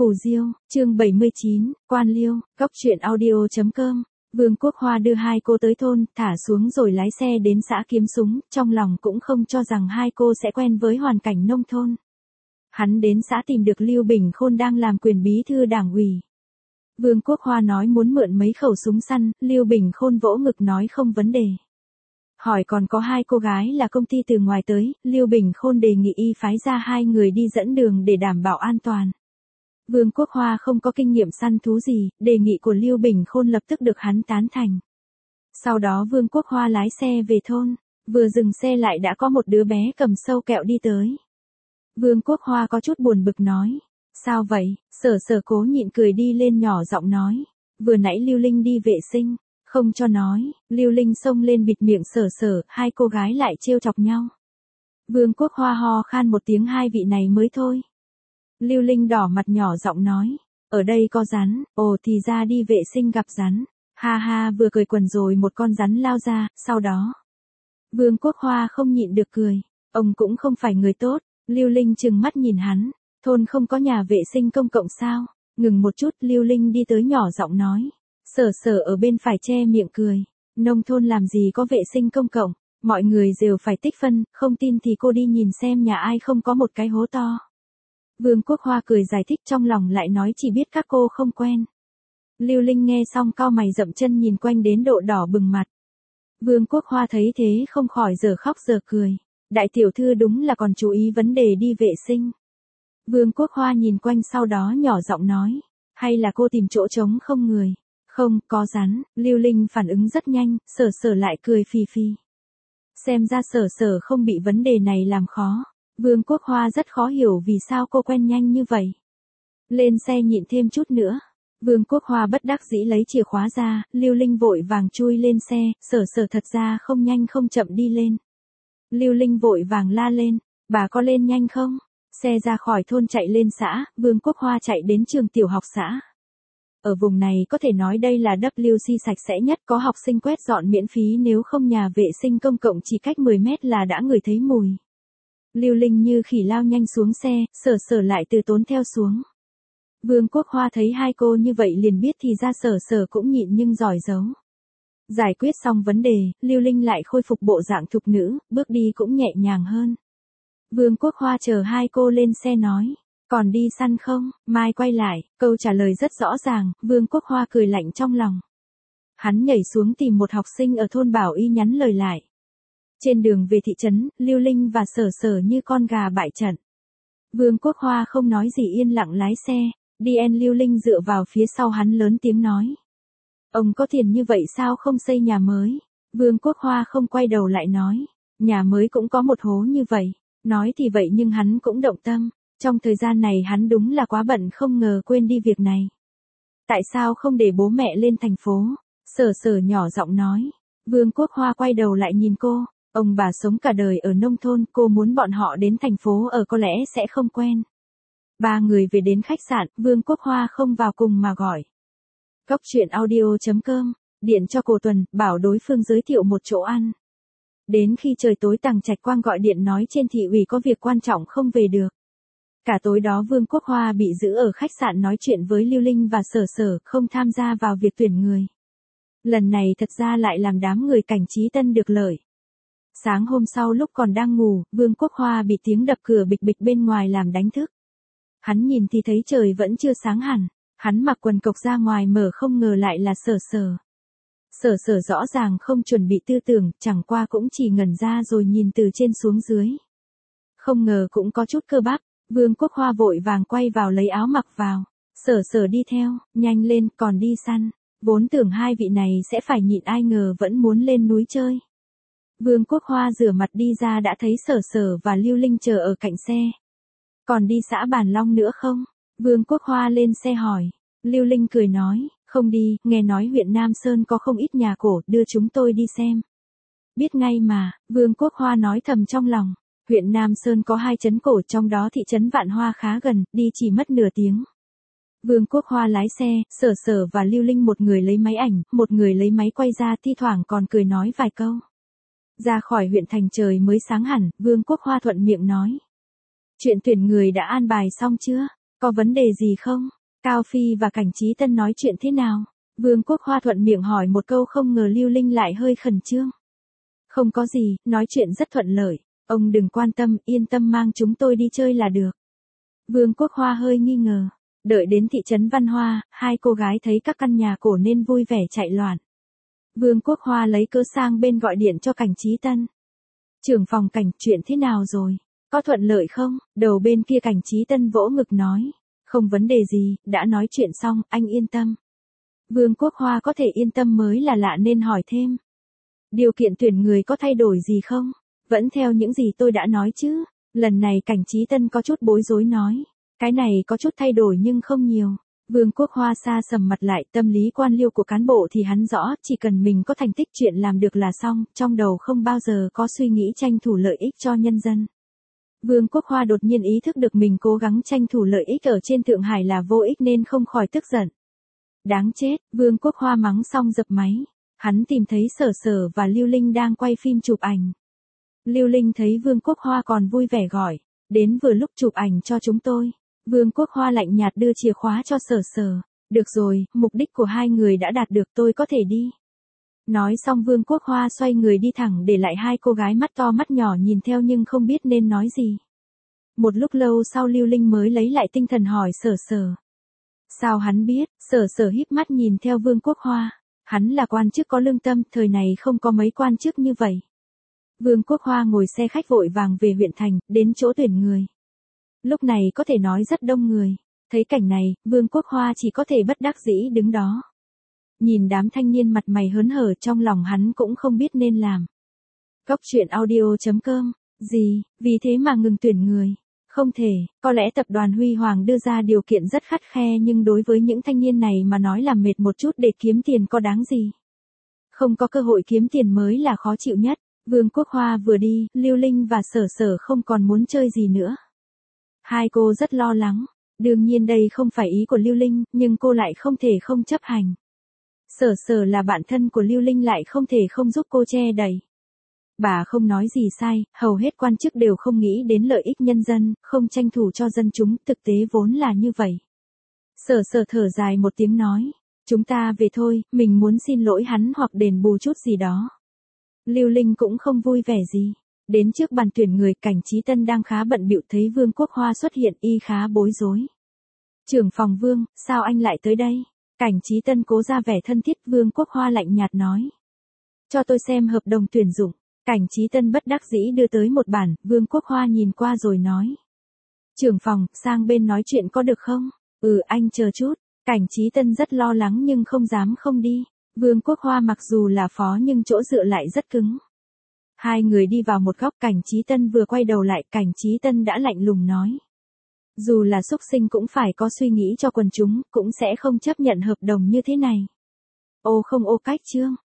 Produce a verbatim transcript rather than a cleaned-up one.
Phù Diêu, chương bảy mươi chín, Quan Liêu, Góc truyện audio chấm com. Vương Quốc Hoa đưa hai cô tới thôn, thả xuống rồi lái xe đến xã Kiếm Súng, trong lòng cũng không cho rằng hai cô sẽ quen với hoàn cảnh nông thôn. Hắn đến xã tìm được Lưu Bình Khôn đang làm quyền bí thư đảng ủy. Vương Quốc Hoa nói muốn mượn mấy khẩu súng săn, Lưu Bình Khôn vỗ ngực nói không vấn đề. Hỏi còn có hai cô gái là công ty từ ngoài tới, Lưu Bình Khôn đề nghị y phái ra hai người đi dẫn đường để đảm bảo an toàn. Vương Quốc Hoa không có kinh nghiệm săn thú gì, đề nghị của Lưu Bình Khôn lập tức được hắn tán thành. Sau đó Vương Quốc Hoa lái xe về thôn, vừa dừng xe lại đã có một đứa bé cầm sâu kẹo đi tới. Vương Quốc Hoa có chút buồn bực nói, sao vậy, Sở Sở cố nhịn cười đi lên nhỏ giọng nói, vừa nãy Lưu Linh đi vệ sinh, không cho nói, Lưu Linh xông lên bịt miệng Sở Sở, hai cô gái lại trêu chọc nhau. Vương Quốc Hoa ho khan một tiếng hai vị này mới thôi. Lưu Linh đỏ mặt nhỏ giọng nói, ở đây có rắn, ồ thì ra đi vệ sinh gặp rắn, ha ha vừa cười quần rồi một con rắn lao ra, sau đó. Vương Quốc Hoa không nhịn được cười, ông cũng không phải người tốt, Lưu Linh trừng mắt nhìn hắn, thôn không có nhà vệ sinh công cộng sao, ngừng một chút Lưu Linh đi tới nhỏ giọng nói, Sở Sở ở bên phải che miệng cười, nông thôn làm gì có vệ sinh công cộng, mọi người đều phải tích phân, không tin thì cô đi nhìn xem nhà ai không có một cái hố to. Vương Quốc Hoa cười giải thích trong lòng lại nói chỉ biết các cô không quen. Lưu Linh nghe xong cau mày dậm chân nhìn quanh đến độ đỏ bừng mặt. Vương Quốc Hoa thấy thế không khỏi giờ khóc giờ cười. Đại tiểu thư đúng là còn chú ý vấn đề đi vệ sinh. Vương Quốc Hoa nhìn quanh sau đó nhỏ giọng nói. Hay là cô tìm chỗ trống không người? Không, có rắn. Lưu Linh phản ứng rất nhanh, Sở Sở lại cười phì phì. Xem ra Sở Sở không bị vấn đề này làm khó. Vương Quốc Hoa rất khó hiểu vì sao cô quen nhanh như vậy. Lên xe nhịn thêm chút nữa. Vương Quốc Hoa bất đắc dĩ lấy chìa khóa ra, Lưu Linh vội vàng chui lên xe, Sở Sở thật ra không nhanh không chậm đi lên. Lưu Linh vội vàng la lên, bà có lên nhanh không? Xe ra khỏi thôn chạy lên xã, Vương Quốc Hoa chạy đến trường tiểu học xã. Ở vùng này có thể nói đây là W C sạch sẽ nhất, có học sinh quét dọn miễn phí, nếu không nhà vệ sinh công cộng chỉ cách mười mét là đã ngửi thấy mùi. Lưu Linh như khỉ lao nhanh xuống xe, Sở Sở lại từ tốn theo xuống. Vương Quốc Hoa thấy hai cô như vậy liền biết thì ra Sở Sở cũng nhịn nhưng giỏi giấu. Giải quyết xong vấn đề, Lưu Linh lại khôi phục bộ dạng thục nữ, bước đi cũng nhẹ nhàng hơn. Vương Quốc Hoa chờ hai cô lên xe nói, còn đi săn không, mai quay lại, câu trả lời rất rõ ràng, Vương Quốc Hoa cười lạnh trong lòng. Hắn nhảy xuống tìm một học sinh ở thôn bảo y nhắn lời lại. Trên đường về thị trấn, Lưu Linh và Sở Sở như con gà bại trận. Vương Quốc Hoa không nói gì yên lặng lái xe, đi en Lưu Linh dựa vào phía sau hắn lớn tiếng nói. Ông có tiền như vậy sao không xây nhà mới? Vương Quốc Hoa không quay đầu lại nói, nhà mới cũng có một hố như vậy. Nói thì vậy nhưng hắn cũng động tâm, trong thời gian này hắn đúng là quá bận không ngờ quên đi việc này. Tại sao không để bố mẹ lên thành phố? Sở Sở nhỏ giọng nói. Vương Quốc Hoa quay đầu lại nhìn cô. Ông bà sống cả đời ở nông thôn, cô muốn bọn họ đến thành phố ở có lẽ sẽ không quen. Ba người về đến khách sạn, Vương Quốc Hoa không vào cùng mà gọi. Góc truyện audio chấm com, điện cho cô Tuần, bảo đối phương giới thiệu một chỗ ăn. Đến khi trời tối Tằng Trạch Quang gọi điện nói trên thị ủy có việc quan trọng không về được. Cả tối đó Vương Quốc Hoa bị giữ ở khách sạn nói chuyện với Lưu Linh và Sở Sở, không tham gia vào việc tuyển người. Lần này thật ra lại làm đám người Cảnh Trí Tân được lợi. Sáng hôm sau lúc còn đang ngủ, Vương Quốc Hoa bị tiếng đập cửa bịch bịch bên ngoài làm đánh thức. Hắn nhìn thì thấy trời vẫn chưa sáng hẳn, hắn mặc quần cộc ra ngoài mở không ngờ lại là Sở Sở. Sở Sở rõ ràng không chuẩn bị tư tưởng, chẳng qua cũng chỉ ngẩn ra rồi nhìn từ trên xuống dưới. Không ngờ cũng có chút cơ bắp, Vương Quốc Hoa vội vàng quay vào lấy áo mặc vào. Sở Sở đi theo, nhanh lên, còn đi săn. Vốn tưởng hai vị này sẽ phải nhịn ai ngờ vẫn muốn lên núi chơi. Vương Quốc Hoa rửa mặt đi ra đã thấy Sở Sở và Lưu Linh chờ ở cạnh xe. Còn đi xã Bản Long nữa không? Vương Quốc Hoa lên xe hỏi. Lưu Linh cười nói, không đi, nghe nói huyện Nam Sơn có không ít nhà cổ, đưa chúng tôi đi xem. Biết ngay mà, Vương Quốc Hoa nói thầm trong lòng. Huyện Nam Sơn có hai trấn cổ, trong đó thị trấn Vạn Hoa khá gần, đi chỉ mất nửa tiếng. Vương Quốc Hoa lái xe, Sở Sở và Lưu Linh một người lấy máy ảnh, một người lấy máy quay ra, thi thoảng còn cười nói vài câu. Ra khỏi huyện thành trời mới sáng hẳn, Vương Quốc Hoa thuận miệng nói. Chuyện tuyển người đã an bài xong chưa? Có vấn đề gì không? Cao Phi và Cảnh Chí Tân nói chuyện thế nào? Vương Quốc Hoa thuận miệng hỏi một câu, không ngờ Lưu Linh lại hơi khẩn trương. Không có gì, nói chuyện rất thuận lợi, ông đừng quan tâm, yên tâm mang chúng tôi đi chơi là được. Vương Quốc Hoa hơi nghi ngờ. Đợi đến thị trấn Văn Hoa, hai cô gái thấy các căn nhà cổ nên vui vẻ chạy loạn. Vương Quốc Hoa lấy cớ sang bên gọi điện cho Cảnh Chí Tân. Trưởng phòng Cảnh, chuyện thế nào rồi? Có thuận lợi không? Đầu bên kia Cảnh Chí Tân vỗ ngực nói. Không vấn đề gì, đã nói chuyện xong, anh yên tâm. Vương Quốc Hoa có thể yên tâm mới là lạ nên hỏi thêm. Điều kiện tuyển người có thay đổi gì không? Vẫn theo những gì tôi đã nói chứ. Lần này Cảnh Chí Tân có chút bối rối nói. Cái này có chút thay đổi nhưng không nhiều. Vương Quốc Hoa sa sầm mặt lại, tâm lý quan liêu của cán bộ thì hắn rõ, chỉ cần mình có thành tích chuyện làm được là xong, trong đầu không bao giờ có suy nghĩ tranh thủ lợi ích cho nhân dân. Vương Quốc Hoa đột nhiên ý thức được mình cố gắng tranh thủ lợi ích ở trên Thượng Hải là vô ích nên không khỏi tức giận. Đáng chết, Vương Quốc Hoa mắng xong dập máy. Hắn tìm thấy Sở Sở và Lưu Linh đang quay phim chụp ảnh. Lưu Linh thấy Vương Quốc Hoa còn vui vẻ gọi, đến vừa lúc chụp ảnh cho chúng tôi. Vương Quốc Hoa lạnh nhạt đưa chìa khóa cho Sở Sở. Được rồi, mục đích của hai người đã đạt được, tôi có thể đi. Nói xong Vương Quốc Hoa xoay người đi thẳng, để lại hai cô gái mắt to mắt nhỏ nhìn theo nhưng không biết nên nói gì. Một lúc lâu sau Lưu Linh mới lấy lại tinh thần hỏi Sở Sở. Sao hắn biết? Sở Sở híp mắt nhìn theo Vương Quốc Hoa. Hắn là quan chức có lương tâm, thời này không có mấy quan chức như vậy. Vương Quốc Hoa ngồi xe khách vội vàng về huyện thành, đến chỗ tuyển người. Lúc này có thể nói rất đông người. Thấy cảnh này, Vương Quốc Hoa chỉ có thể bất đắc dĩ đứng đó. Nhìn đám thanh niên mặt mày hớn hở, trong lòng hắn cũng không biết nên làm. Góc truyện audio chấm com. Gì, vì thế mà ngừng tuyển người? Không thể, có lẽ tập đoàn Huy Hoàng đưa ra điều kiện rất khắt khe nhưng đối với những thanh niên này mà nói làm mệt một chút để kiếm tiền có đáng gì. Không có cơ hội kiếm tiền mới là khó chịu nhất. Vương Quốc Hoa vừa đi, Lưu Linh và Sở Sở không còn muốn chơi gì nữa. Hai cô rất lo lắng. Đương nhiên đây không phải ý của Lưu Linh, nhưng cô lại không thể không chấp hành. Sở Sở là bạn thân của Lưu Linh lại không thể không giúp cô che đậy. Bà không nói gì sai, hầu hết quan chức đều không nghĩ đến lợi ích nhân dân, không tranh thủ cho dân chúng, thực tế vốn là như vậy. Sở Sở thở dài một tiếng nói, chúng ta về thôi, mình muốn xin lỗi hắn hoặc đền bù chút gì đó. Lưu Linh cũng không vui vẻ gì. Đến trước bàn tuyển người, Cảnh Chí Tân đang khá bận bịu thấy Vương Quốc Hoa xuất hiện, y khá bối rối. Trưởng phòng Vương, sao anh lại tới đây? Cảnh Chí Tân cố ra vẻ thân thiết, Vương Quốc Hoa lạnh nhạt nói. Cho tôi xem hợp đồng tuyển dụng. Cảnh Chí Tân bất đắc dĩ đưa tới một bản, Vương Quốc Hoa nhìn qua rồi nói. Trưởng phòng, sang bên nói chuyện có được không? Ừ, anh chờ chút. Cảnh Chí Tân rất lo lắng nhưng không dám không đi. Vương Quốc Hoa mặc dù là phó nhưng chỗ dựa lại rất cứng. Hai người đi vào một góc, Cảnh Chí Tân vừa quay đầu lại, Cảnh Chí Tân đã lạnh lùng nói. Dù là xúc sinh cũng phải có suy nghĩ cho quần chúng, cũng sẽ không chấp nhận hợp đồng như thế này. Ô không ô cách chương.